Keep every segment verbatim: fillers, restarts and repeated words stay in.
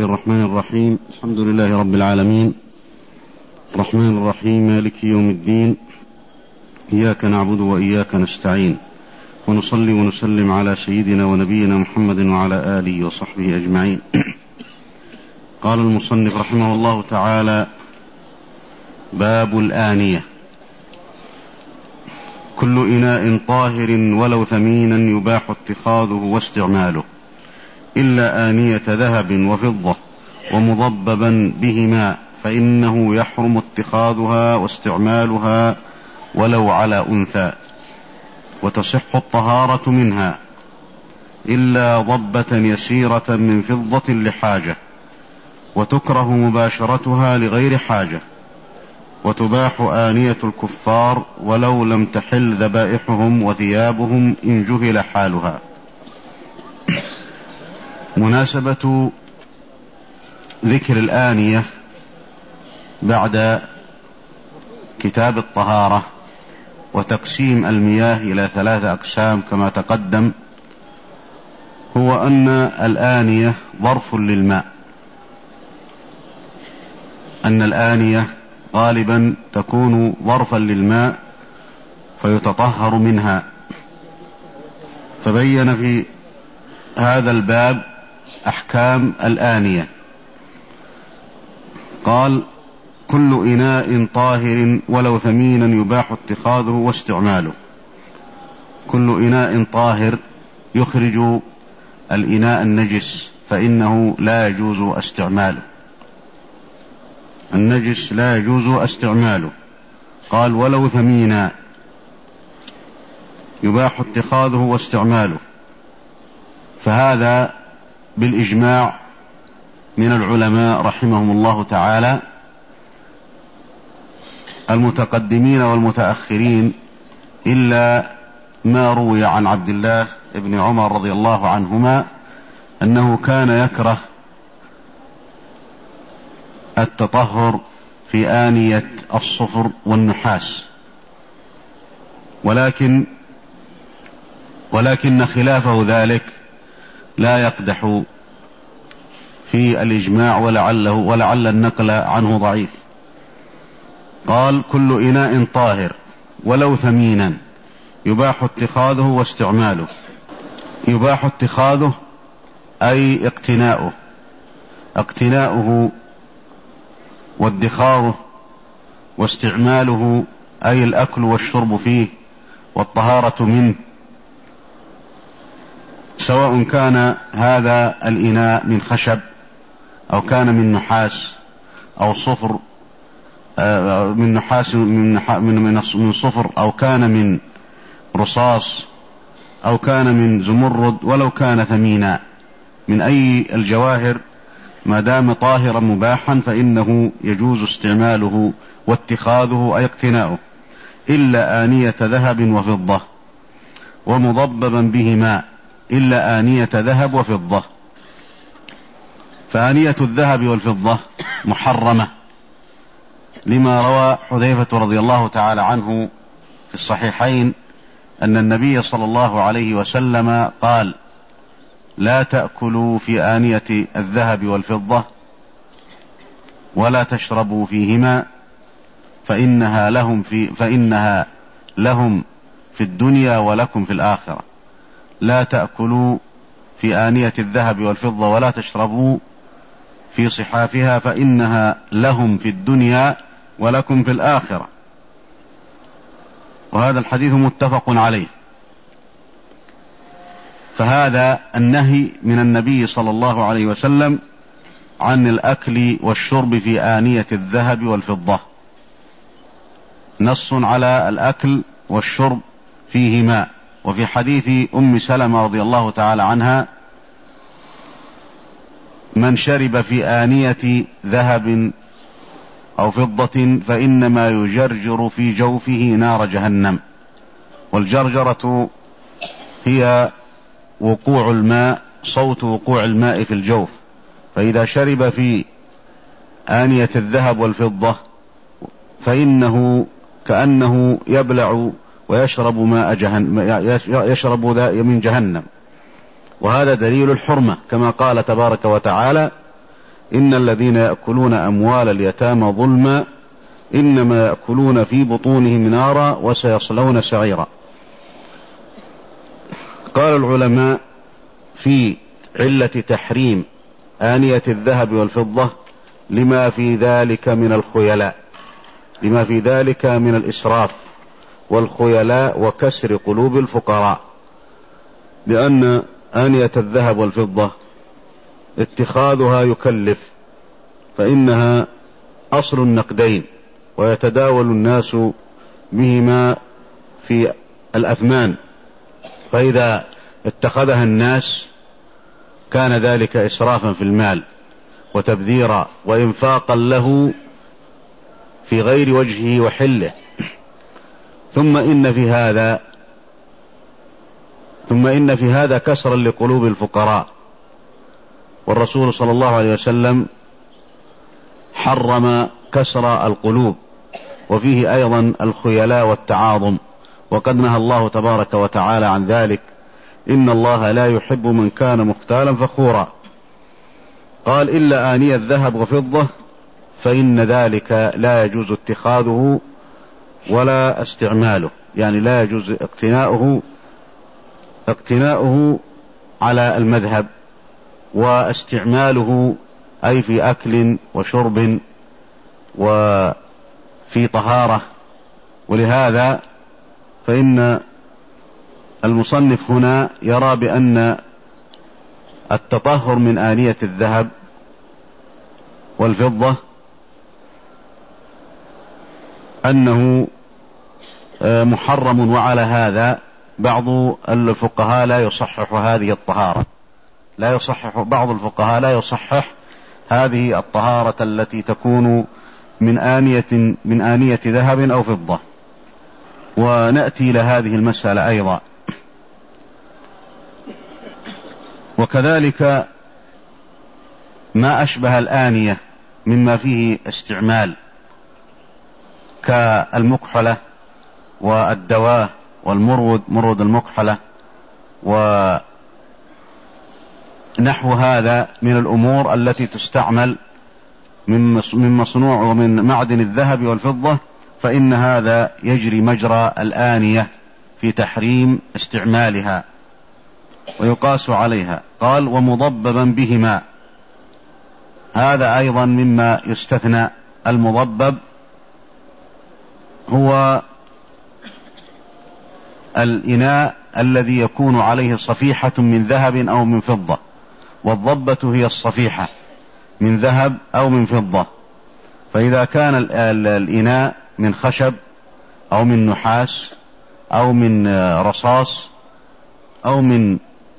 الرحمن الرحيم. الحمد لله رب العالمين، الرحمن الرحيم، مالك يوم الدين، إياك نعبد وإياك نستعين، ونصلي ونسلم على سيدنا ونبينا محمد وعلى آله وصحبه أجمعين. قال المصنف رحمه الله تعالى: باب الآنية. كل إناء طاهر ولو ثمينا يباح اتخاذه واستعماله، إلا آنية ذهب وفضة ومضببا بهما، فإنه يحرم اتخاذها واستعمالها ولو على أنثى، وتصح الطهارة منها، إلا ضبة يسيرة من فضة لحاجة، وتكره مباشرتها لغير حاجة، وتباح آنية الكفار ولو لم تحل ذبائحهم وثيابهم إن جهل حالها. مناسبة ذكر الآنية بعد كتاب الطهارة وتقسيم المياه إلى ثلاثة أقسام كما تقدم، هو أن الآنية ظرف للماء، أن الآنية غالبا تكون ظرفا للماء فيتطهر منها. فبين في هذا الباب أحكام الآنية. قال: كل إناء طاهر ولو ثمينا يباح اتخاذه واستعماله. كل إناء طاهر يخرج الإناء النجس، فإنه لا يجوز استعماله، النجس لا يجوز استعماله. قال: ولو ثمينا يباح اتخاذه واستعماله، فهذا بالإجماع من العلماء رحمهم الله تعالى، المتقدمين والمتأخرين، إلا ما روي عن عبد الله بن عمر رضي الله عنهما أنه كان يكره التطهر في آنية الصفر والنحاس، ولكن ولكن خلافه ذلك لا يقدح في الإجماع، ولعله ولعل النقل عنه ضعيف. قال: كل إناء طاهر ولو ثمينا يباح اتخاذه واستعماله. يباح اتخاذه أي اقتناؤه، اقتناؤه وادخاره، واستعماله أي الأكل والشرب فيه والطهارة منه، سواء كان هذا الإناء من خشب أو كان من نحاس أو صفر، من نحاس من من من صفر، أو كان من رصاص، أو كان من زمرد، ولو كان ثمينا من أي الجواهر، ما دام طاهرا مباحا فإنه يجوز استعماله واتخاذه أي اقتناؤه، إلا آنية ذهب وفضة ومضببا بهما، إلا آنية ذهب وفضة. فآنية الذهب والفضة محرمة، لما روى حذيفة رضي الله تعالى عنه في الصحيحين أن النبي صلى الله عليه وسلم قال: لا تأكلوا في آنية الذهب والفضة ولا تشربوا فيهما، فإنها لهم في فإنها لهم في الدنيا ولكم في الآخرة. لا تأكلوا في آنية الذهب والفضة ولا تشربوا في صحافها، فإنها لهم في الدنيا ولكم في الآخرة. وهذا الحديث متفق عليه. فهذا النهي من النبي صلى الله عليه وسلم عن الأكل والشرب في آنية الذهب والفضة، نص على الأكل والشرب فيهما. وفي حديث أم سلمة رضي الله تعالى عنها: من شرب في آنية ذهب أو فضة فإنما يجرجر في جوفه نار جهنم. والجرجرة هي وقوع الماء، صوت وقوع الماء في الجوف. فإذا شرب في آنية الذهب والفضة فإنه كأنه يبلع ويشرب ماء جهنم، يشرب من جهنم. وهذا دليل الحرمة، كما قال تبارك وتعالى: إن الذين يأكلون أموال اليتامى ظلما إنما يأكلون في بطونهم نارا وسيصلون سعيرا. قال العلماء في علة تحريم آنية الذهب والفضة لما في ذلك من الخيلاء، لما في ذلك من الإسراف والخيلاء وكسر قلوب الفقراء، لأن آنية الذهب والفضة اتخاذها يكلف، فإنها أصل النقدين ويتداول الناس بهما في الأثمان، فإذا اتخذها الناس كان ذلك إسرافا في المال وتبذيرا وإنفاقا له في غير وجهه وحله. ثم إن في هذا ثم إن في هذا كسرا لقلوب الفقراء، والرسول صلى الله عليه وسلم حرم كسر القلوب، وفيه أيضا الخيلاء والتعاظم، وقد نهى الله تبارك وتعالى عن ذلك: إن الله لا يحب من كان مختالا فخورا. قال: إلا آنية الذهب وفضة فإن ذلك لا يجوز اتخاذه ولا استعماله، يعني لا يجوز اقتناؤه اقتناؤه على المذهب، واستعماله أي في أكل وشرب وفي طهارة. ولهذا فإن المصنف هنا يرى بأن التطهر من آنية الذهب والفضة أنه محرم، وعلى هذا بعض الفقهاء لا يصحح هذه الطهارة، لا يصحح بعض الفقهاء لا يصحح هذه الطهارة التي تكون من آنية من آنية ذهب أو فضة. ونأتي إلى هذه المسألة أيضا. وكذلك ما أشبه الآنية مما فيه استعمال كالمكحلة والدواء والمرود، مرود المكحلة ونحو هذا من الأمور التي تستعمل من مصنوع ومن معدن الذهب والفضة، فإن هذا يجري مجرى الآنية في تحريم استعمالها ويقاس عليها. قال: ومضببا بهما، هذا أيضا مما يستثنى. المضبب هو الإناء الذي يكون عليه صفيحة من ذهب أو من فضة، والضبة هي الصفيحة من ذهب أو من فضة. فإذا كان الإناء من خشب أو من نحاس أو من رصاص أو من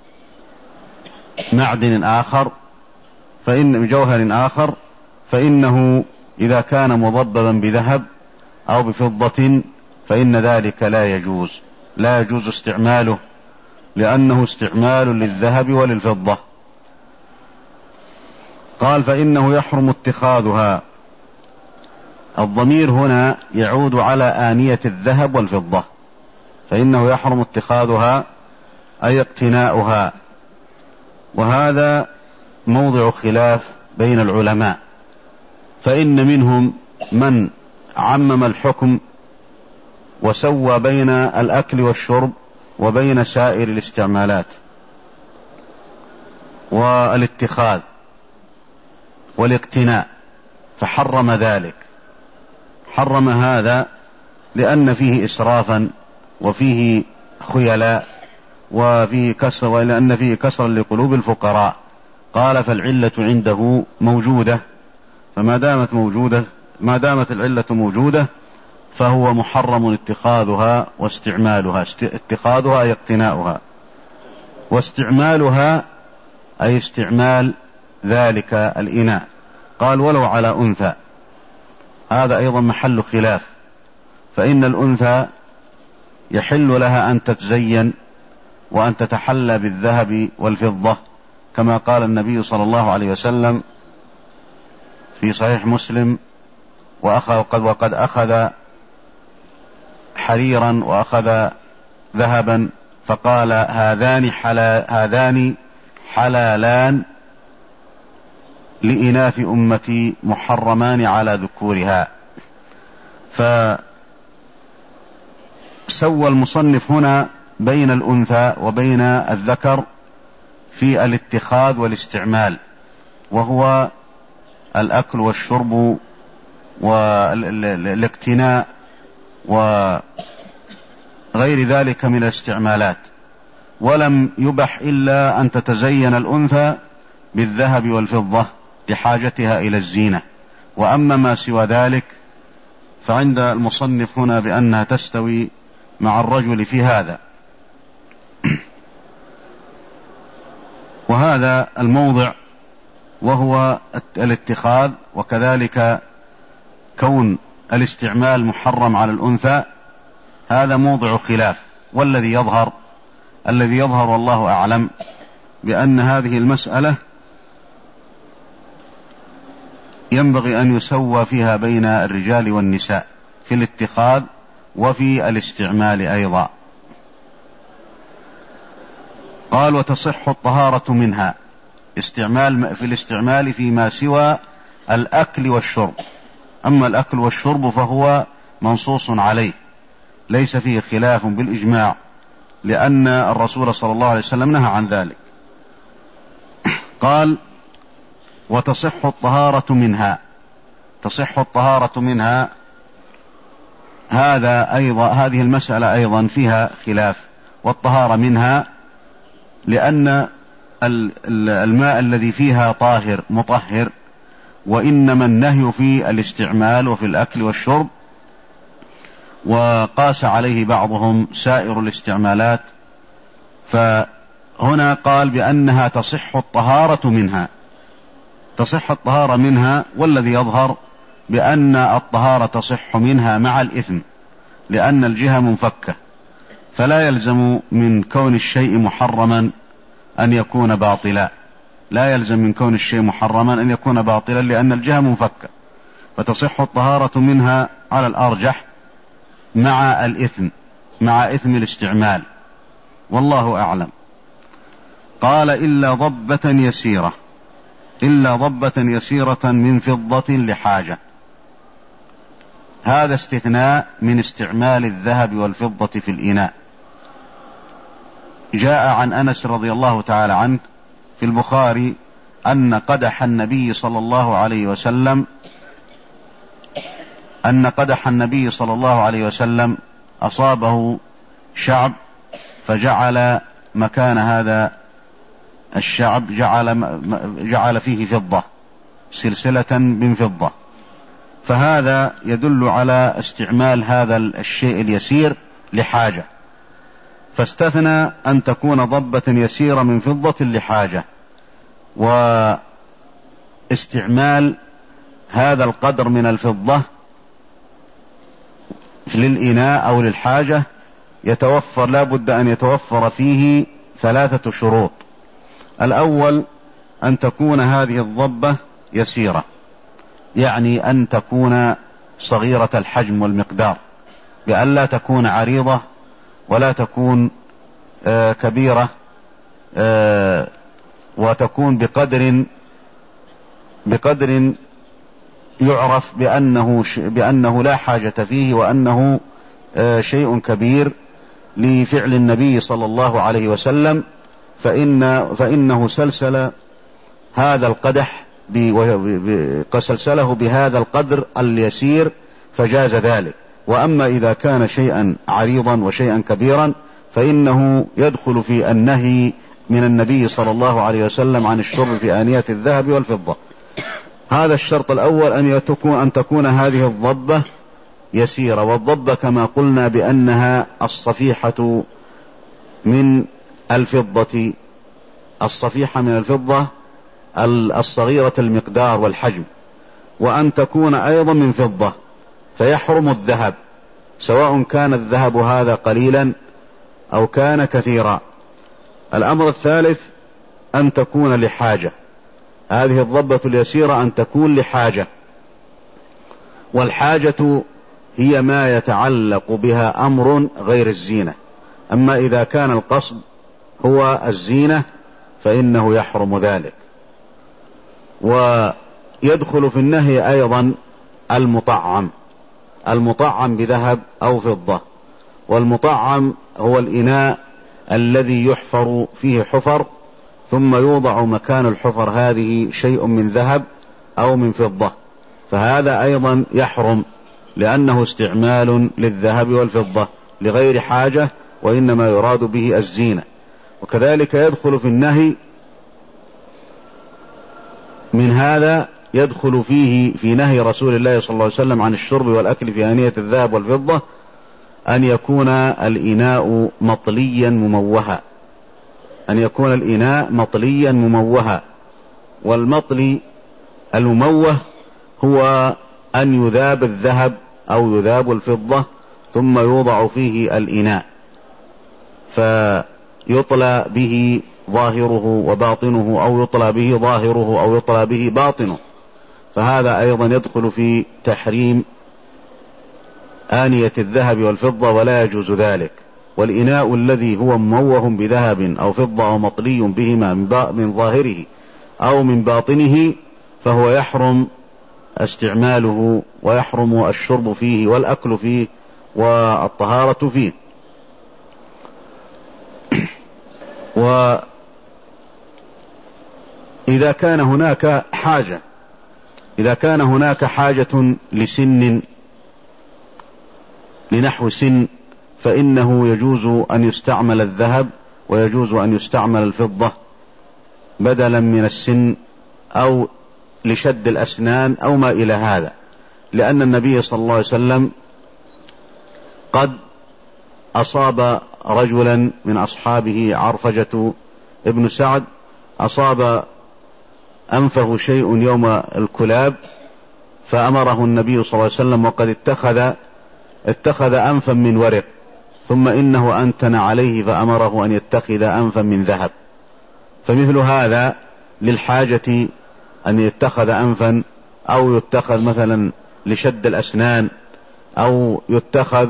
معدن آخر فإن جوهر آخر فإنه إذا كان مضببا بذهب أو بفضة فإن ذلك لا يجوز لا يجوز استعماله، لأنه استعمال للذهب وللفضة. قال: فإنه يحرم اتخاذها. الضمير هنا يعود على آنية الذهب والفضة، فإنه يحرم اتخاذها أي اقتناؤها. وهذا موضع خلاف بين العلماء، فإن منهم من عمم الحكم وسوى بين الأكل والشرب وبين سائر الاستعمالات والاتخاذ والاقتناء، فحرم ذلك، حرم هذا لأن فيه إسرافا وفيه خيلاء وفيه كسر، ولأن فيه كسرا لقلوب الفقراء. قال: فالعلة عنده موجودة، فما دامت موجودة ما دامت العلة موجودة فهو محرم اتخاذها واستعمالها. اتخاذها أي اقتناؤها، واستعمالها أي استعمال ذلك الإناء. قال: ولو على أنثى، هذا أيضا محل خلاف، فإن الأنثى يحل لها أن تتزين وأن تتحلى بالذهب والفضة، كما قال النبي صلى الله عليه وسلم في صحيح مسلم: وقد أخذ حريرا وأخذ ذهبا فقال: هذان حلال هذان حلالان لإناث أمتي محرمان على ذكورها. فسوى المصنف هنا بين الأنثى وبين الذكر في الاتخاذ والاستعمال، وهو الأكل والشرب والاقتناء وغير ذلك من الاستعمالات، ولم يبح إلا أن تتزين الأنثى بالذهب والفضة لحاجتها إلى الزينة. وأما ما سوى ذلك فعند المصنف هنا بأنها تستوي مع الرجل في هذا. وهذا الموضع وهو الاتخاذ، وكذلك كون الاستعمال محرم على الأنثى، هذا موضع خلاف. والذي يظهر الذي يظهر والله أعلم بأن هذه المسألة ينبغي أن يسوى فيها بين الرجال والنساء في الاتخاذ وفي الاستعمال أيضا. قال: وتصح الطهارة منها، استعمال في الاستعمال فيما سوى الأكل والشرب. أما الأكل والشرب فهو منصوص عليه، ليس فيه خلاف بالإجماع، لأن الرسول صلى الله عليه وسلم نهى عن ذلك. قال: وتصح الطهارة منها. تصح الطهارة منها، هذا أيضا هذه المسألة أيضا فيها خلاف. والطهارة منها لأن الماء الذي فيها طاهر مطهر، وإنما النهي في الاستعمال وفي الأكل والشرب. وقاس عليه بعضهم سائر الاستعمالات، فهنا قال بأنها تصح الطهارة منها. تصح الطهارة منها، والذي يظهر بأن الطهارة تصح منها مع الإثم، لأن الجهة منفكة، فلا يلزم من كون الشيء محرما أن يكون باطلا. لا يلزم من كون الشيء محرما أن يكون باطلا، لأن الجهة منفكة، فتصح الطهارة منها على الأرجح مع الإثم، مع إثم الاستعمال، والله أعلم. قال: إلا ضبة يسيرة، إلا ضبة يسيرة من فضة لحاجة. هذا استثناء من استعمال الذهب والفضة في الإناء. جاء عن أنس رضي الله تعالى عنه في البخاري أن قدح النبي صلى الله عليه وسلم أن قدح النبي صلى الله عليه وسلم أصابه شعب، فجعل مكان هذا الشعب جعل, جعل فيه فضة، سلسلة من فضة. فهذا يدل على استعمال هذا الشيء اليسير لحاجة، فاستثنى أن تكون ضبة يسيرة من فضة لحاجة. واستعمال هذا القدر من الفضة للإناء أو للحاجة يتوفر، لا بد أن يتوفر فيه ثلاثة شروط. الأول أن تكون هذه الضبة يسيرة، يعني أن تكون صغيرة الحجم والمقدار، بأن لا تكون عريضة ولا تكون آه كبيرة، آه وتكون بقدر بقدر يعرف بأنه, بأنه لا حاجة فيه، وأنه آه شيء كبير لفعل النبي صلى الله عليه وسلم، فإن فإنه سلسل هذا القدح سلسله بهذا القدر اليسير فجاز ذلك. وأما إذا كان شيئا عريضا وشيئا كبيرا فإنه يدخل في النهي من النبي صلى الله عليه وسلم عن الشرب في آنية الذهب والفضة. هذا الشرط الأول، أن تكون, أن تكون هذه الضبة يسيرة. والضبة كما قلنا بأنها الصفيحة من الفضة، الصفيحة من الفضة الصغيرة المقدار والحجم. وأن تكون أيضا من فضة، فيحرم الذهب، سواء كان الذهب هذا قليلا أو كان كثيرا. الأمر الثالث أن تكون لحاجة، هذه الضبة اليسيرة أن تكون لحاجة، والحاجة هي ما يتعلق بها أمر غير الزينة. أما إذا كان القصد هو الزينة فإنه يحرم ذلك. ويدخل في النهي أيضا المطعم، المطعم بذهب أو فضة. والمطعم هو الإناء الذي يحفر فيه حفر ثم يوضع مكان الحفر هذه شيء من ذهب أو من فضة، فهذا أيضا يحرم لأنه استعمال للذهب والفضة لغير حاجة، وإنما يراد به الزينة. وكذلك يدخل في النهي من هذا، يدخل فيه في نهي رسول الله صلى الله عليه وسلم عن الشرب والأكل في آنية الذهب والفضة أن يكون الإناء مطليا مموها، أن يكون الإناء مطليا مموها. والمطلي المموه هو أن يذاب الذهب أو يذاب الفضة ثم يوضع فيه الإناء فيطلى به ظاهره وباطنه، أو يطلى به ظاهره أو يطلى به باطنه، فهذا أيضا يدخل في تحريم آنية الذهب والفضة ولا يجوز ذلك. والإناء الذي هو مموه بذهب أو فضة أو مطلي بهما من ظاهره أو من باطنه فهو يحرم استعماله ويحرم الشرب فيه والأكل فيه والطهارة فيه. وإذا كان هناك حاجة إذا كان هناك حاجة لسن لنحو سن فإنه يجوز أن يستعمل الذهب ويجوز أن يستعمل الفضة بدلا من السن أو لشد الأسنان أو ما إلى هذا، لأن النبي صلى الله عليه وسلم قد أصاب رجلا من أصحابه عرفجة ابن سعد، أصاب أنفه شيء يوم الكلاب فأمره النبي صلى الله عليه وسلم وقد اتخذ اتخذ أنفا من ورق، ثم إنه أنتن عليه فأمره أن يتخذ أنفا من ذهب. فمثل هذا للحاجة أن يتخذ أنفا، أو يتخذ مثلا لشد الأسنان، أو يتخذ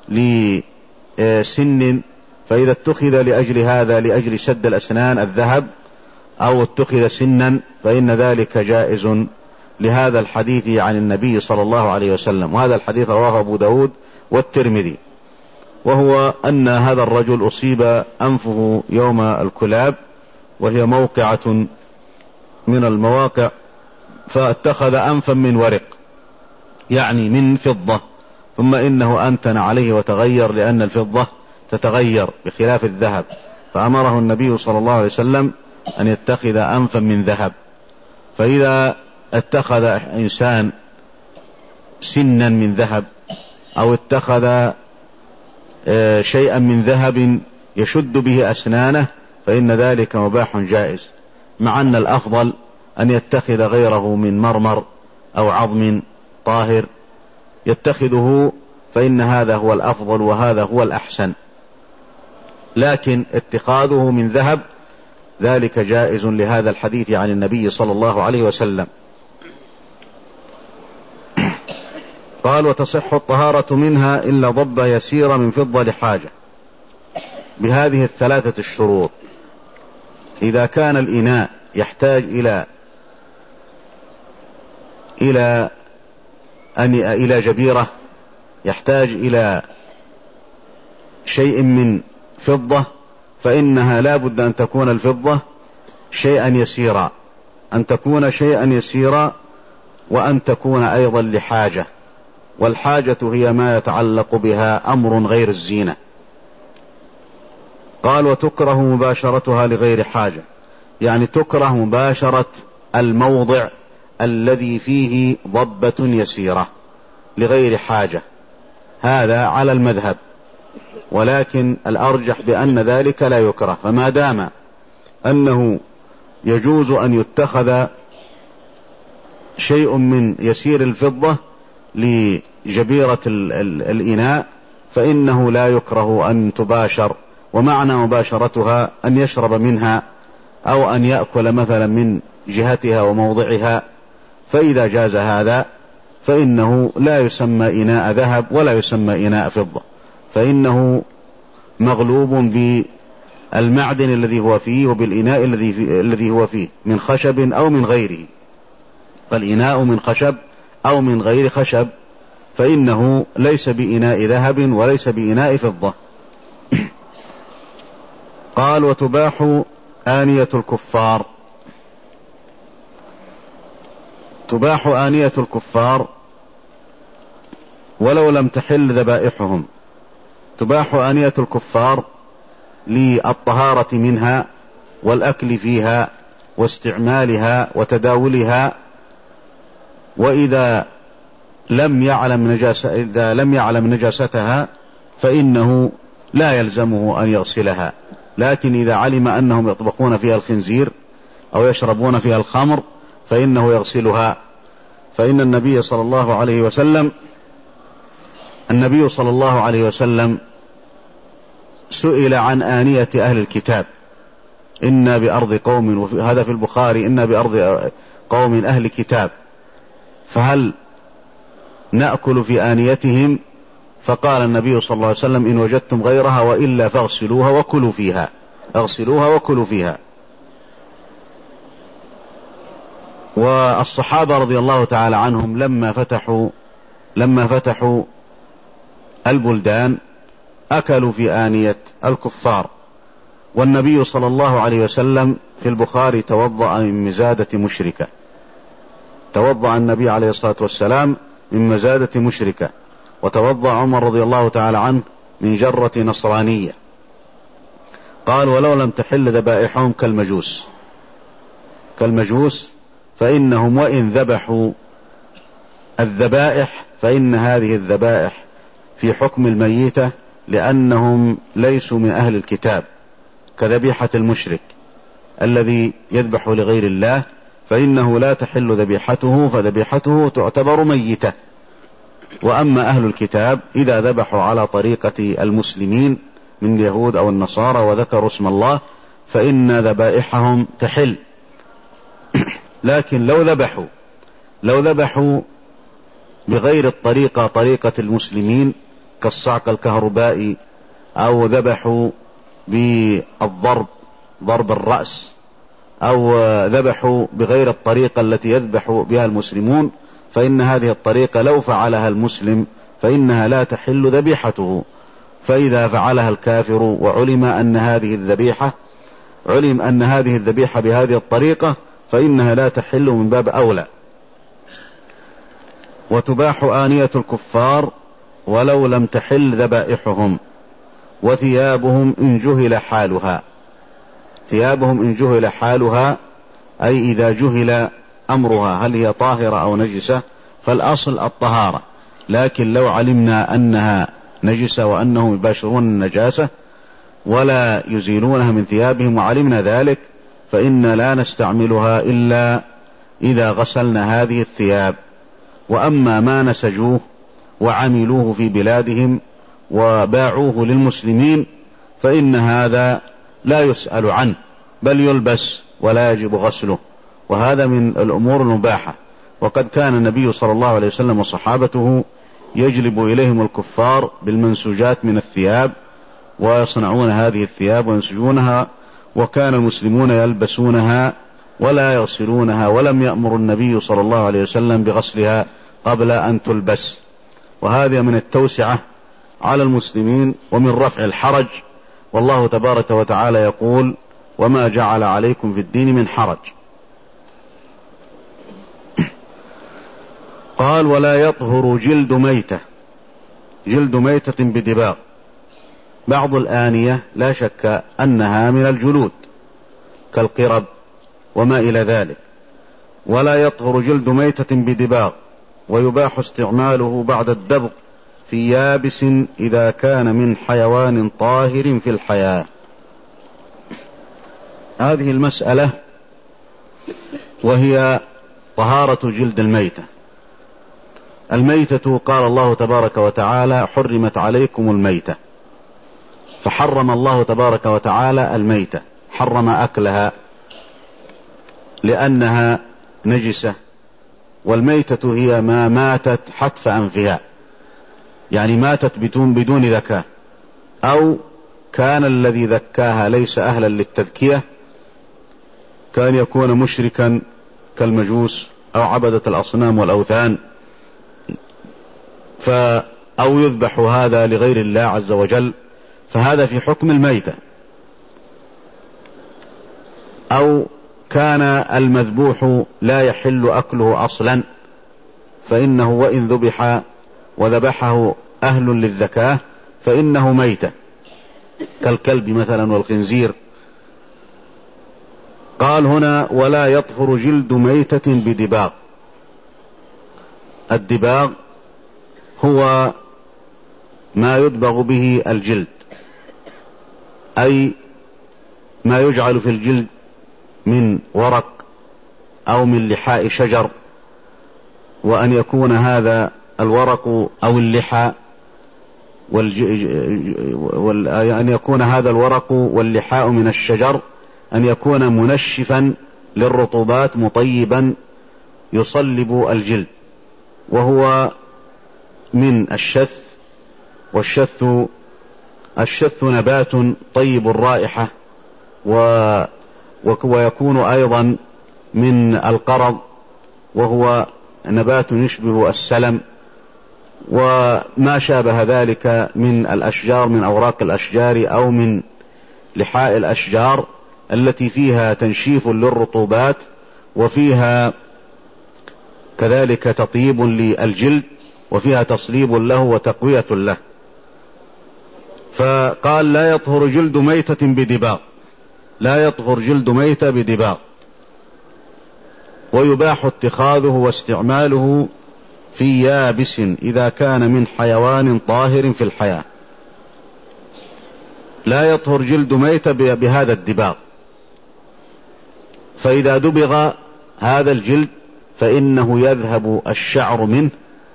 لسن، فإذا اتخذ لأجل هذا لأجل شد الأسنان الذهب أو اتخذ سنا فإن ذلك جائز لهذا الحديث عن النبي صلى الله عليه وسلم. وهذا الحديث رواه أبو داود والترمذي، وهو أن هذا الرجل أصيب أنفه يوم الكلاب وهي موقعة من المواقع، فاتخذ أنفا من ورق يعني من فضة، ثم إنه أنتن عليه وتغير لأن الفضة تتغير بخلاف الذهب، فأمره النبي صلى الله عليه وسلم أن يتخذ أنفا من ذهب. فإذا اتخذ إنسان سنا من ذهب أو اتخذ شيئا من ذهب يشد به أسنانه فإن ذلك مباح جائز، مع أن الأفضل أن يتخذ غيره من مرمر أو عظم طاهر يتخذه، فإن هذا هو الأفضل وهذا هو الأحسن. لكن اتخاذه من ذهب ذلك جائز لهذا الحديث عن النبي صلى الله عليه وسلم. قال: وتصح الطهارة منها إلا ضب يسير من فضة لحاجة، بهذه الثلاثة الشروط: إذا كان الإناء يحتاج إلى إلى أن إلى جبيرة، يحتاج إلى شيء من فضة، فإنها لا بد أن تكون الفضة شيئا يسيرا، أن تكون شيئا يسيرا وأن تكون أيضا لحاجة، والحاجة هي ما يتعلق بها أمر غير الزينة. قال: وتكره مباشرتها لغير حاجة، يعني تكره مباشرة الموضع الذي فيه ضبة يسيرة لغير حاجة، هذا على المذهب، ولكن الأرجح بأن ذلك لا يكره. فما دام أنه يجوز أن يتخذ شيء من يسير الفضة لجبيرة الإناء فإنه لا يكره أن تباشر، ومعنى مباشرتها أن يشرب منها أو أن يأكل مثلا من جهتها وموضعها، فإذا جاز هذا فإنه لا يسمى إناء ذهب ولا يسمى إناء فضة، فإنه مغلوب بالمعدن الذي هو فيه وبالإناء الذي الذي هو فيه من خشب أو من غيره. فالإناء من خشب أو من غير خشب فإنه ليس بإناء ذهب وليس بإناء فضة. قال وتباح آنية الكفار. تباح آنية الكفار ولو لم تحل ذبائحهم. تباح آنية الكفار للطهارة منها والأكل فيها واستعمالها وتداولها، وإذا لم يعلم نجاسة إذا لم يعلم نجاستها فإنه لا يلزمه أن يغسلها، لكن إذا علم أنهم يطبخون فيها الخنزير أو يشربون فيها الخمر فإنه يغسلها. فإن النبي صلى الله عليه وسلم النبي صلى الله عليه وسلم سئل عن آنية أهل الكتاب، إنا بأرض قوم، وهذا في البخاري، إنا بأرض قوم أهل كتاب فهل نأكل في آنيتهم؟ فقال النبي صلى الله عليه وسلم إن وجدتم غيرها وإلا فاغسلوها وكلوا فيها. اغسلوها وكلوا فيها. والصحابة رضي الله تعالى عنهم لما فتحوا لما فتحوا البلدان أكلوا في آنية الكفار، والنبي صلى الله عليه وسلم في البخاري توضأ من مزادة مشركة. توضأ النبي عليه الصلاة والسلام من مزادة مشركة، وتوضأ عمر رضي الله تعالى عنه من جرة نصرانية. قال ولو لم تحل ذبائحهم كالمجوس كالمجوس فإنهم وإن ذبحوا الذبائح فإن هذه الذبائح في حكم الميتة، لأنهم ليسوا من أهل الكتاب، كذبيحة المشرك الذي يذبح لغير الله فإنه لا تحل ذبيحته، فذبيحته تعتبر ميتة. وأما أهل الكتاب إذا ذبحوا على طريقة المسلمين من اليهود أو النصارى وذكروا اسم الله فإن ذبائحهم تحل. لكن لو ذبحوا لو ذبحوا بغير الطريقة طريقة المسلمين كالصعق الكهربائي، أو ذبحوا بالضرب ضرب الرأس، أو ذبحوا بغير الطريقة التي يذبح بها المسلمون، فإن هذه الطريقة لو فعلها المسلم فإنها لا تحل ذبيحته. فإذا فعلها الكافر وعلم أن هذه الذبيحة علم أن هذه الذبيحة بهذه الطريقة فإنها لا تحل من باب أولى. وتباح آنية الكفار ولو لم تحل ذبائحهم. وثيابهم إن جهل حالها. ثيابهم إن جهل حالها أي إذا جهل أمرها هل هي طاهرة أو نجسة، فالأصل الطهارة، لكن لو علمنا أنها نجسة وأنهم يباشرون النجاسة ولا يزيلونها من ثيابهم وعلمنا ذلك فإن لا نستعملها إلا إذا غسلنا هذه الثياب. وأما ما نسجوه وعملوه في بلادهم وباعوه للمسلمين فإن هذا لا يسأل عنه بل يلبس ولا يجب غسله، وهذا من الأمور المباحة. وقد كان النبي صلى الله عليه وسلم وصحابته يجلب إليهم الكفار بالمنسوجات من الثياب ويصنعون هذه الثياب وينسجونها، وكان المسلمون يلبسونها ولا يغسلونها، ولم يأمر النبي صلى الله عليه وسلم بغسلها قبل أن تلبس. وهذا من التوسعة على المسلمين ومن رفع الحرج، والله تبارك وتعالى يقول وما جعل عليكم في الدين من حرج. قال ولا يطهر جلد ميتة. جلد ميتة بدباغ. بعض الآنية لا شك أنها من الجلود كالقرب وما إلى ذلك. ولا يطهر جلد ميتة بدباغ، ويباح استعماله بعد الدبغ في يابس إذا كان من حيوان طاهر في الحياة. هذه المسألة وهي طهارة جلد الميتة. الميتة قال الله تبارك وتعالى حرمت عليكم الميتة، فحرم الله تبارك وتعالى الميتة، حرم أكلها لأنها نجسة. والميتة هي ما ماتت حتف أنفها، يعني ماتت بدون بدون ذكاء، أو كان الذي ذكاها ليس أهلا للتذكية، كان يكون مشركا كالمجوس أو عبدة الأصنام والأوثان ف أو يذبح هذا لغير الله عز وجل، فهذا في حكم الميتة. أو كان المذبوح لا يحل أكله أصلا، فإنه وإن ذبح وذبحه أهل للذكاة فإنه ميتة، كالكلب مثلا والخنزير. قال هنا: ولا يطهر جلد ميتة بدباغ. الدباغ هو ما يدبغ به الجلد، أي ما يجعل في الجلد من ورق أو من لحاء شجر، وأن يكون هذا الورق أو اللحى والج... وال... أن يكون هذا الورق واللحاء من الشجر أن يكون منشفا للرطوبات مطيبا يصلب الجلد، وهو من الشث. والشث الشث نبات طيب الرائحة، و... ويكون أيضا من القرض، وهو نبات يشبه السلم وما شابه ذلك من الأشجار، من أوراق الأشجار أو من لحاء الأشجار التي فيها تنشيف للرطوبات وفيها كذلك تطيب للجلد وفيها تصليب له وتقوية له. فقال: لا يطهر جلد ميتة بدباغ، لا يطهر جلد ميتة بدباغ، ويباح اتخاذه واستعماله في يابس إذا كان من حيوان طاهر في الحياة. لا يطهر جلد ميتة بهذا الدباغ، فإذا دبغ هذا الجلد فإنه يذهب الشعر منه،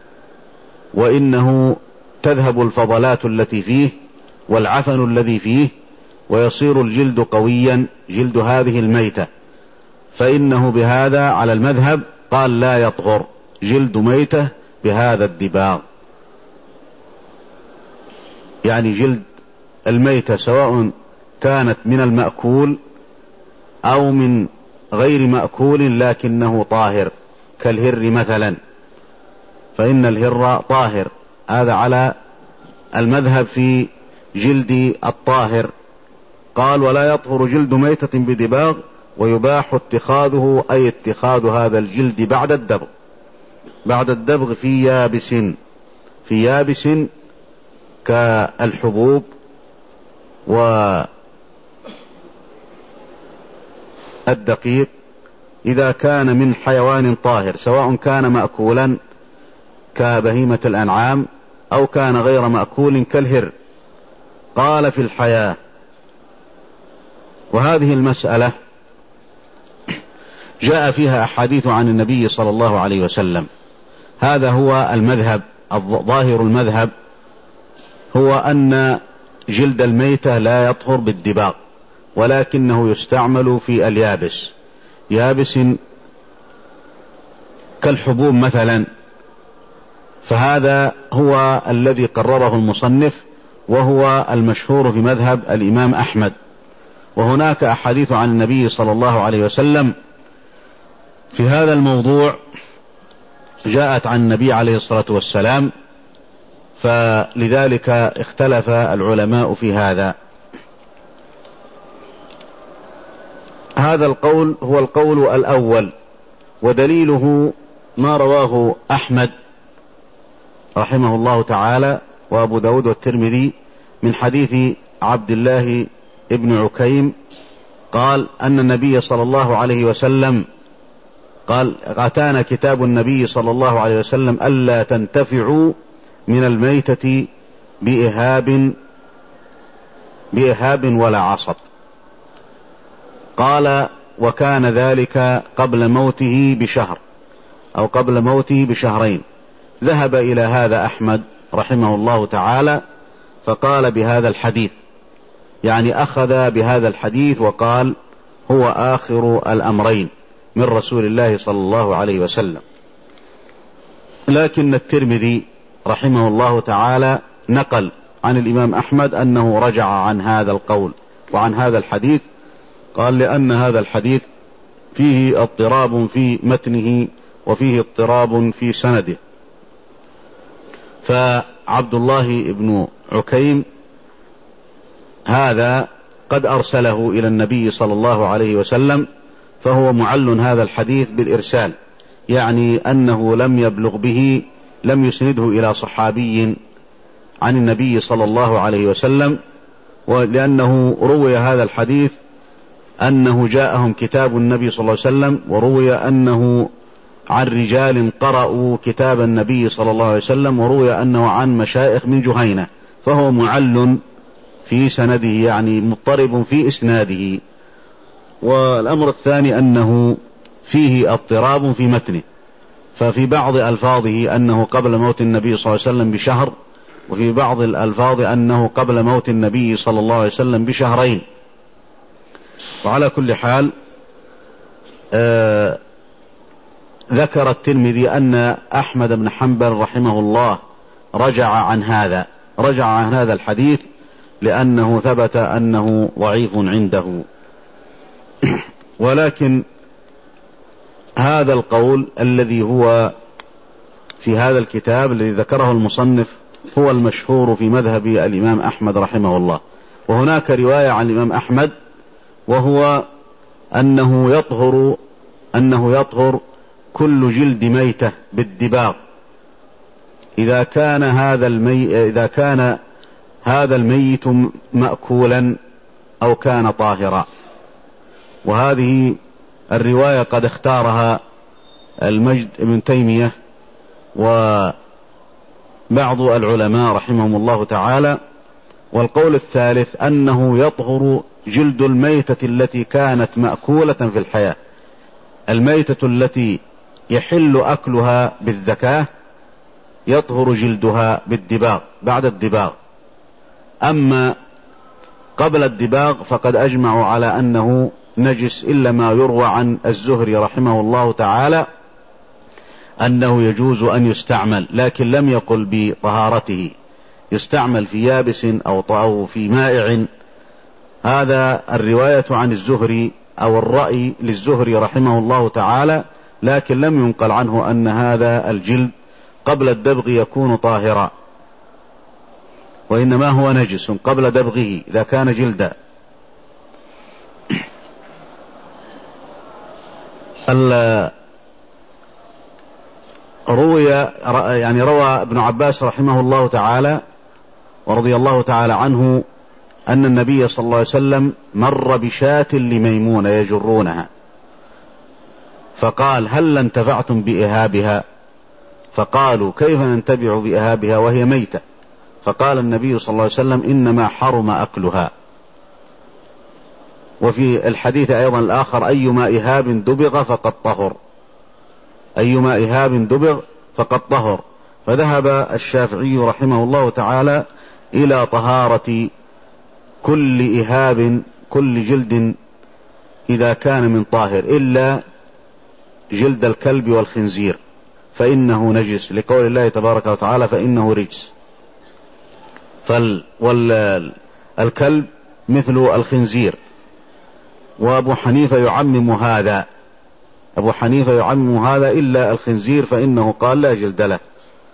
وإنه تذهب الفضلات التي فيه والعفن الذي فيه، ويصير الجلد قويا، جلد هذه الميتة. فإنه بهذا على المذهب قال: لا يطهر جلد ميتة بهذا الدباغ. يعني جلد الميتة سواء كانت من المأكول أو من غير مأكول لكنه طاهر، كالهر مثلا، فإن الهر طاهر، هذا على المذهب في جلد الطاهر. قال: ولا يطهر جلد ميتة بدباغ، ويباح اتخاذه، أي اتخاذ هذا الجلد بعد الدبغ، بعد الدبغ في يابس، في يابس كالحبوب والدقيق، إذا كان من حيوان طاهر، سواء كان مأكولا كبهيمة الأنعام أو كان غير مأكول كالهر. قال: في الحياة. وهذه المسألة جاء فيها أحاديث عن النبي صلى الله عليه وسلم. هذا هو المذهب، ظاهر المذهب هو أن جلد الميتة لا يطهر بالدباغ، ولكنه يستعمل في اليابس، يابس كالحبوب مثلا. فهذا هو الذي قرره المصنف، وهو المشهور في مذهب الإمام أحمد. وهناك أحاديث عن النبي صلى الله عليه وسلم في هذا الموضوع جاءت عن النبي عليه الصلاة والسلام، فلذلك اختلف العلماء في هذا. هذا القول هو القول الأول، ودليله ما رواه أحمد رحمه الله تعالى وأبو داود والترمذي من حديث عبد الله ابن عكيم قال أن النبي صلى الله عليه وسلم قال: أتانا كتاب النبي صلى الله عليه وسلم ألا تنتفعوا من الميتة بإهاب بإهاب ولا عصب. قال: وكان ذلك قبل موته بشهر أو قبل موته بشهرين. ذهب إلى هذا أحمد رحمه الله تعالى فقال بهذا الحديث، يعني أخذ بهذا الحديث وقال هو آخر الأمرين من رسول الله صلى الله عليه وسلم. لكن الترمذي رحمه الله تعالى نقل عن الإمام أحمد أنه رجع عن هذا القول وعن هذا الحديث. قال: لأن هذا الحديث فيه اضطراب في متنه وفيه اضطراب في سنده. فعبد الله بن عكيم هذا قد أرسله إلى النبي صلى الله عليه وسلم، فهو معل هذا الحديث بالإرسال، يعني أنه لم يبلغ به، لم يسنده إلى صحابي عن النبي صلى الله عليه وسلم، ولأنه روي هذا الحديث أنه جاءهم كتاب النبي صلى الله عليه وسلم، وروي أنه عن رجال قرأوا كتاب النبي صلى الله عليه وسلم، وروي أنه عن مشايخ من جهينة، فهو معل في سنده، يعني مضطرب في إسناده. والأمر الثاني أنه فيه اضطراب في متنه، ففي بعض ألفاظه أنه قبل موت النبي صلى الله عليه وسلم بشهر، وفي بعض الألفاظ أنه قبل موت النبي صلى الله عليه وسلم بشهرين. وعلى كل حال آه ذكر الترمذي أن أحمد بن حنبل رحمه الله رجع عن هذا رجع عن هذا الحديث لأنه ثبت أنه ضعيف عنده. ولكن هذا القول الذي هو في هذا الكتاب الذي ذكره المصنف هو المشهور في مذهب الإمام أحمد رحمه الله. وهناك رواية عن الإمام أحمد وهو أنه يطهر أنه يطهر كل جلد ميتة بالدباغ إذا كان هذا المي إذا كان هذا الميت مأكولا أو كان طاهرا. وهذه الرواية قد اختارها المجد ابن تيمية وبعض العلماء رحمهم الله تعالى. والقول الثالث أنه يطهر جلد الميتة التي كانت مأكولة في الحياة، الميتة التي يحل أكلها بالذكاة يطهر جلدها بالدباغ بعد الدباغ. أما قبل الدباغ فقد أجمعوا على أنه نجس، إلا ما يروى عن الزهري رحمه الله تعالى أنه يجوز أن يستعمل، لكن لم يقل بطهارته، يستعمل في يابس أو في مائع. هذا الرواية عن الزهري أو الرأي للزهري رحمه الله تعالى، لكن لم ينقل عنه أن هذا الجلد قبل الدبغ يكون طاهرا، وإنما هو نجس قبل دبغه إذا كان جلدا. روي يعني روى ابن عباس رحمه الله تعالى ورضي الله تعالى عنه أن النبي صلى الله عليه وسلم مر بشاة لميمونة يجرونها، فقال: هل انتفعتم بإهابها؟ فقالوا: كيف ننتفع بإهابها وهي ميتة؟ فقال النبي صلى الله عليه وسلم: إنما حرم أكلها. وفي الحديث أيضا الآخر: أيما إهاب دبغ فقد طهر، أيما إهاب دبغ فقد طهر. فذهب الشافعي رحمه الله تعالى إلى طهارة كل إهاب، كل جلد إذا كان من طاهر، إلا جلد الكلب والخنزير فإنه نجس، لقول الله تبارك وتعالى: فإنه رجس. فالكلب مثل الخنزير. وأبو حنيفة يعمم هذا أبو حنيفة يعمم هذا إلا الخنزير فإنه قال لا جلد له.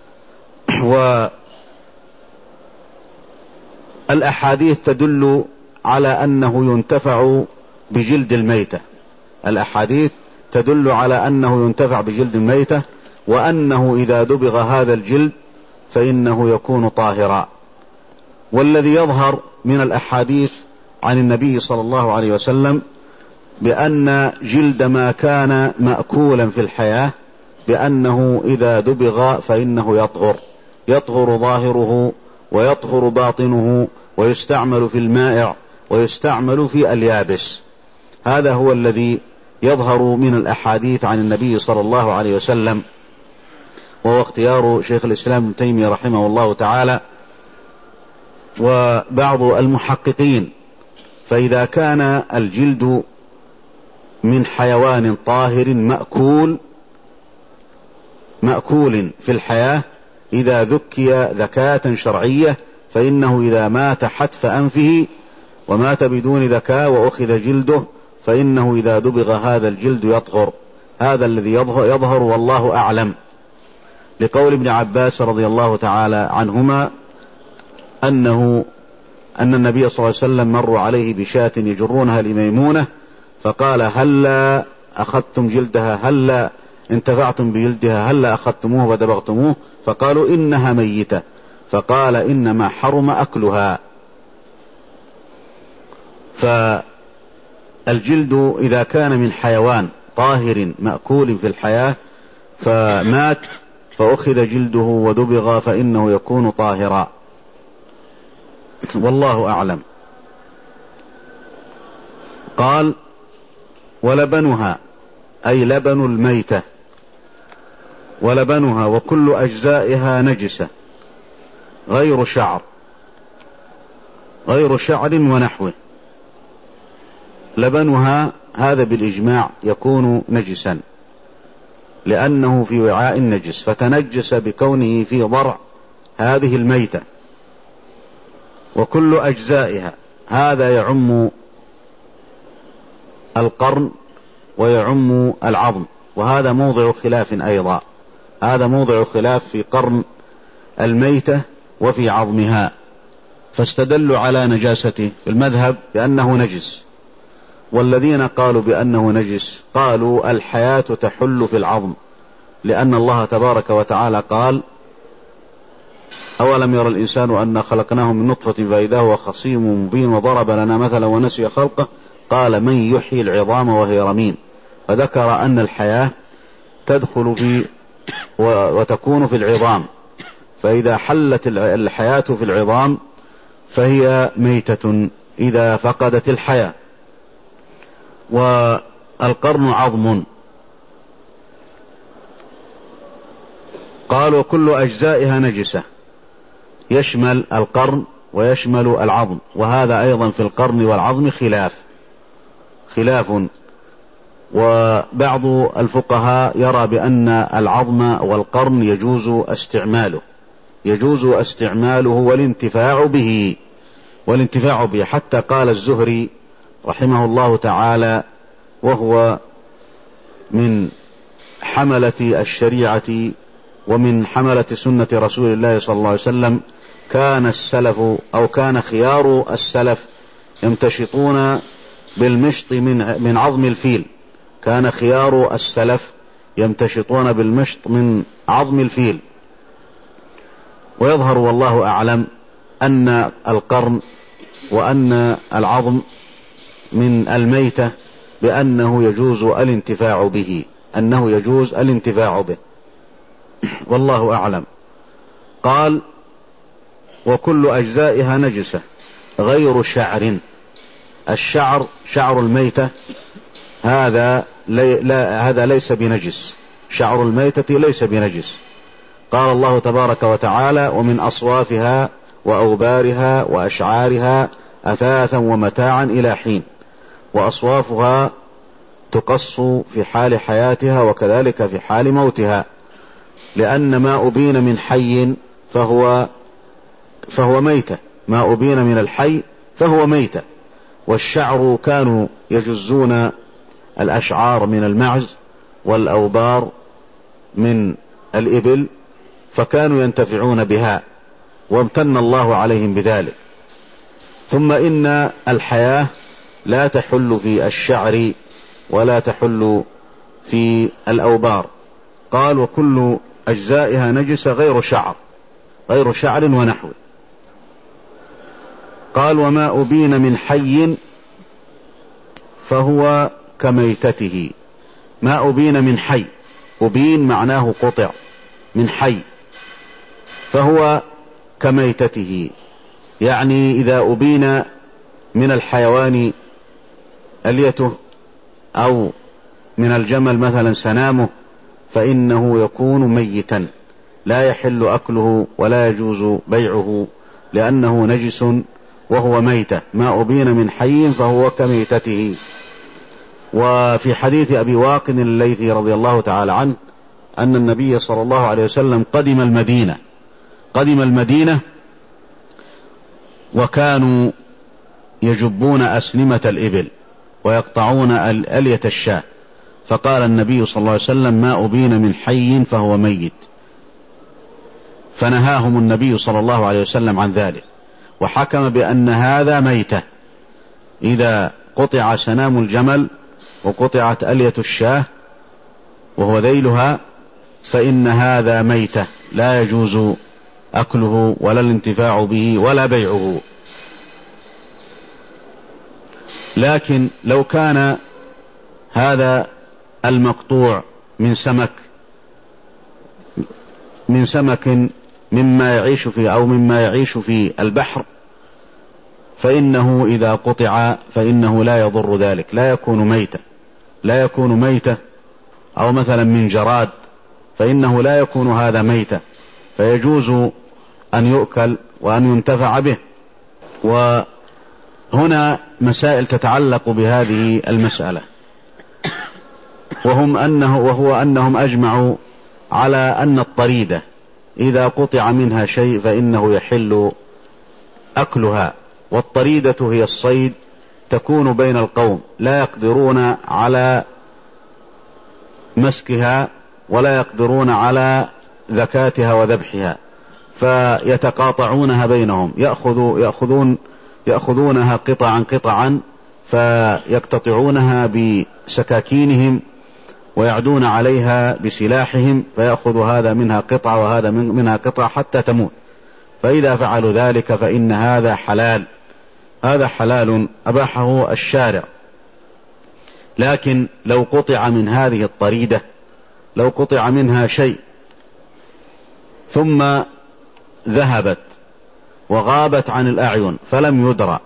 والأحاديث تدل على أنه ينتفع بجلد الميتة، الأحاديث تدل على أنه ينتفع بجلد الميتة، وأنه إذا دبغ هذا الجلد فإنه يكون طاهرا. والذي يظهر من الأحاديث عن النبي صلى الله عليه وسلم بأن جلد ما كان مأكولا في الحياة بأنه إذا دبغ فإنه يطهر يطهر ظاهره ويطهر باطنه، ويستعمل في المائع ويستعمل في اليابس. هذا هو الذي يظهر من الأحاديث عن النبي صلى الله عليه وسلم، وهو اختيار شيخ الإسلام ابن تيمية رحمه الله تعالى وبعض المحققين. فإذا كان الجلد من حيوان طاهر مأكول مأكول في الحياة إذا ذكي ذكاة شرعية فإنه إذا مات حتف أنفه ومات بدون ذكاء وأخذ جلده فإنه إذا دبغ هذا الجلد يطهر هذا الذي يظهر والله أعلم، لقول ابن عباس رضي الله تعالى عنهما أنه أن النبي صلى الله عليه وسلم مروا عليه بشاة يجرونها لميمونة فقال هلا أخذتم جلدها، هلا انتفعتم بجلدها، هلا أخذتموه ودبغتموه؟ فقالوا إنها ميتة، فقال إنما حرم أكلها. فالجلد إذا كان من حيوان طاهر مأكول في الحياة فمات فأخذ جلده ودبغ فإنه يكون طاهرا، والله أعلم. قال ولبنها أي لبن الميتة، ولبنها وكل أجزائها نجسة غير شعر، غير شعر ونحوه. لبنها هذا بالإجماع يكون نجسا لأنه في وعاء نجس، فتنجس بكونه في ضرع هذه الميتة. وكل أجزائها هذا يعم القرن ويعم العظم، وهذا موضع خلاف أيضا، هذا موضع خلاف في قرن الميتة وفي عظمها، فاستدلوا على نجاسته في المذهب بأنه نجس. والذين قالوا بأنه نجس قالوا الحياة تحل في العظم، لأن الله تبارك وتعالى قال أولم يرى الإنسان أن خلقناه من نطفة فإذا هو خصيم مبين وضرب لنا مثلا ونسي خلقه قال من يحيي العظام وهي رميم، فذكر أن الحياة تدخل في وتكون في العظام، فإذا حلت الحياة في العظام فهي ميتة إذا فقدت الحياة. والقرن عظم. قال وكل أجزائها نجسة، يشمل القرن ويشمل العظم، وهذا أيضا في القرن والعظم خلاف خلاف وبعض الفقهاء يرى بأن العظم والقرن يجوز استعماله يجوز استعماله والانتفاع به والانتفاع به حتى قال الزهري رحمه الله تعالى وهو من حملة الشريعة ومن حملة سنة رسول الله صلى الله عليه وسلم كان السلف أو كان خيار السلف يمتشطون بالمشط من من عظم الفيل، كان خيار السلف يمتشطون بالمشط من عظم الفيل. ويظهر والله أعلم أن القرن وأن العظم من الميتة بأنه يجوز الانتفاع به أنه يجوز الانتفاع به والله أعلم. قال وكل أجزائها نجسة غير شعر. الشعر شعر الميتة هذا لي لا هذا ليس بنجس، شعر الميتة ليس بنجس. قال الله تبارك وتعالى ومن أصوافها وأوبارها وأشعارها أثاثا ومتاعا إلى حين. وأصوافها تقص في حال حياتها وكذلك في حال موتها، لأن ما أبين من حي فهو فهو ميتة، ما أبين من الحي فهو ميتة. والشعر كانوا يجزون الأشعار من المعز والأوبار من الإبل، فكانوا ينتفعون بها وامتن الله عليهم بذلك. ثم إن الحياة لا تحل في الشعر ولا تحل في الأوبار. قال وكل أجزائها نجسة غير شعر غير شعر ونحوه. قال وما أبين من حي فهو كميتته. ما أبين من حي، أبين معناه قطع، من حي فهو كميتته، يعني إذا أبين من الحيوان أليته أو من الجمل مثلا سنامه فإنه يكون ميتا لا يحل أكله ولا يجوز بيعه لأنه نجس وهو ميتة. ما أبين من حي فهو كميتته. وفي حديث أبي واقد الليثي رضي الله تعالى عنه أن النبي صلى الله عليه وسلم قدم المدينة قدم المدينة وكانوا يجبون أسنمة الإبل ويقطعون ألية الشاة، فقال النبي صلى الله عليه وسلم ما أبين من حي فهو ميت، فنهاهم النبي صلى الله عليه وسلم عن ذلك، وحكم بأن هذا ميتة. إذا قطع سنام الجمل وقطعت ألية الشاة وهو ذيلها فإن هذا ميتة لا يجوز أكله ولا الانتفاع به ولا بيعه. لكن لو كان هذا المقطوع من سمك من سمك مما يعيش في أو مما يعيش في البحر فإنه إذا قطع فإنه لا يضر ذلك، لا يكون ميتة لا يكون ميتة أو مثلا من جراد فإنه لا يكون هذا ميتة، فيجوز أن يؤكل وأن ينتفع به. وهنا مسائل تتعلق بهذه المسألة، وهم أنه وهو أنهم أجمعوا على أن الطريدة إذا قطع منها شيء فإنه يحل أكلها. والطريدة هي الصيد تكون بين القوم لا يقدرون على مسكها ولا يقدرون على ذكاتها وذبحها، فيتقاطعونها بينهم، يأخذوا يأخذون يأخذونها قطعا قطعا فيقتطعونها بسكاكينهم ويعدون عليها بسلاحهم، فيأخذ هذا منها قطعة وهذا منها قطعة حتى تموت. فإذا فعلوا ذلك فإن هذا حلال، هذا حلال أباحه الشارع. لكن لو قطع من هذه الطريدة لو قطع منها شيء ثم ذهبت وغابت عن الأعين فلم يدرى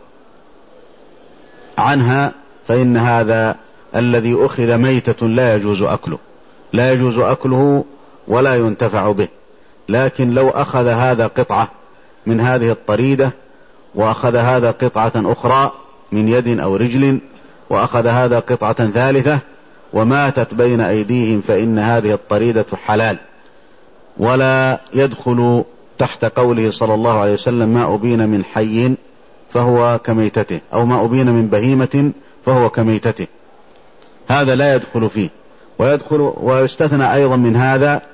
عنها فإن هذا الذي أخذ ميتة لا يجوز أكله لا يجوز أكله ولا ينتفع به. لكن لو أخذ هذا قطعة من هذه الطريدة وأخذ هذا قطعة أخرى من يد أو رجل وأخذ هذا قطعة ثالثة وماتت بين أيديهم فإن هذه الطريدة حلال، ولا يدخل تحت قوله صلى الله عليه وسلم ما أبين من حي فهو كميتته، أو ما أبين من بهيمة فهو كميتته، هذا لا يدخل فيه. ويدخل ويستثنى أيضا من هذا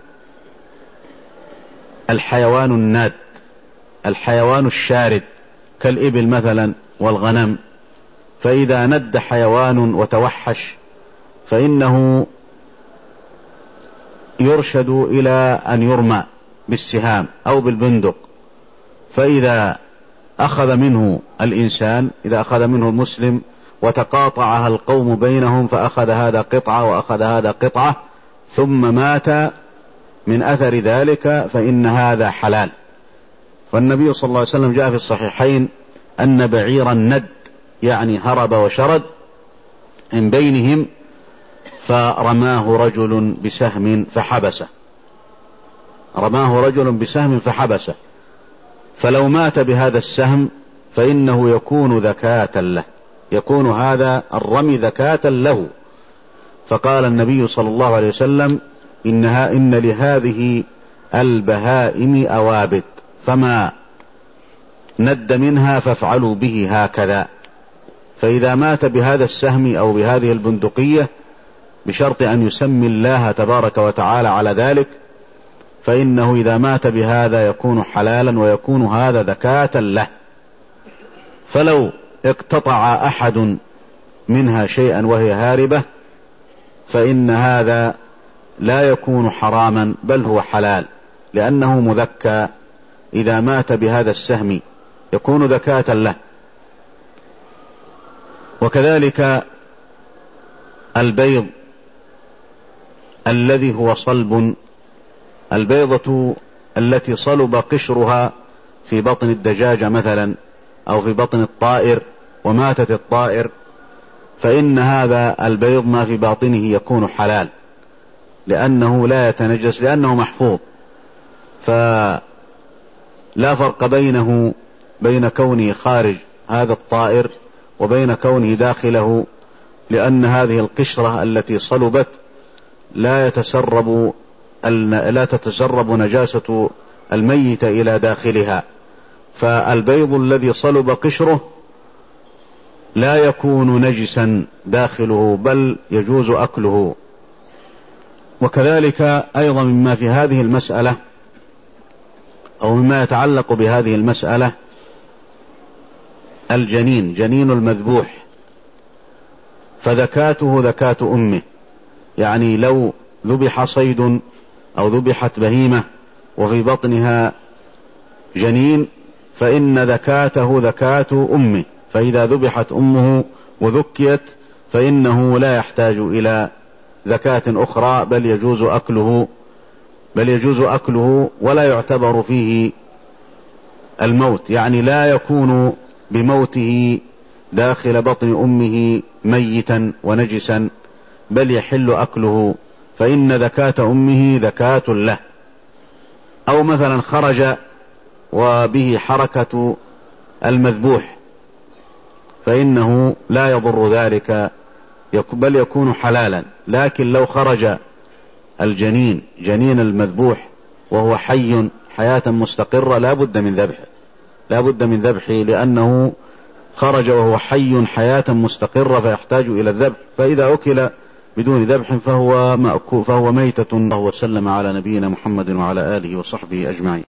الحيوان الناد، الحيوان الشارد كالإبل مثلا والغنم، فإذا ند حيوان وتوحش فإنه يرشد إلى أن يرمى بالسهام أو بالبندق، فإذا أخذ منه الإنسان إذا أخذ منه المسلم وتقاطعها القوم بينهم فأخذ هذا قطعة وأخذ هذا قطعة ثم مات من أثر ذلك فإن هذا حلال. فالنبي صلى الله عليه وسلم جاء في الصحيحين أن بعيرا ند يعني هرب وشرد من بينهم فرماه رجل بسهم فحبسه رماه رجل بسهم فحبسه فلو مات بهذا السهم فإنه يكون ذكاة له، يكون هذا الرمي ذكاة له. فقال النبي صلى الله عليه وسلم إنها إن لهذه البهائم أوابد فما ند منها فافعلوا به هكذا. فإذا مات بهذا السهم أو بهذه البندقية بشرط أن يسمي الله تبارك وتعالى على ذلك فإنه إذا مات بهذا يكون حلالا ويكون هذا ذكاة له. فلو اقتطع أحد منها شيئا وهي هاربة فإن هذا لا يكون حراما بل هو حلال، لأنه مذكى، إذا مات بهذا السهم يكون ذكاة له. وكذلك البيض الذي هو صلب، البيضة التي صلب قشرها في بطن الدجاجة مثلا أو في بطن الطائر وماتت الطائر فإن هذا البيض ما في باطنه يكون حلال، لأنه لا يتنجس لأنه محفوظ، فلا فرق بينه بين كونه خارج هذا الطائر وبين كونه داخله، لأن هذه القشرة التي صلبت لا يتسرب لا تتسرب نجاسة الميت إلى داخلها. فالبيض الذي صلب قشره لا يكون نجسا داخله بل يجوز أكله وكذلك أيضا مما في هذه المسألة أو مما يتعلق بهذه المسألة الجنين، جنين المذبوح، فذكاته ذكاة أمه. يعني لو ذبح صيد أو ذبحت بهيمة وفي بطنها جنين فإن ذكاته ذكاة أمه، فإذا ذبحت أمه وذكيت فإنه لا يحتاج إلى زكاة أخرى، بل يجوز أكله بل يجوز أكله ولا يعتبر فيه الموت، يعني لا يكون بموته داخل بطن أمه ميتا ونجسا، بل يحل أكله، فإن زكاة أمه زكاة له. أو مثلا خرج وبه حركة المذبوح فإنه لا يضر ذلك، بل يكون حلالا. لكن لو خرج الجنين جنين المذبوح وهو حي حياة مستقرة لا بد من ذبحه لا بد من ذبحه لأنه خرج وهو حي حياة مستقرة فيحتاج إلى الذبح، فإذا أكل بدون ذبح فهو مأكول فهو ميتة. الله وسلم على نبينا محمد وعلى آله وصحبه أجمعين.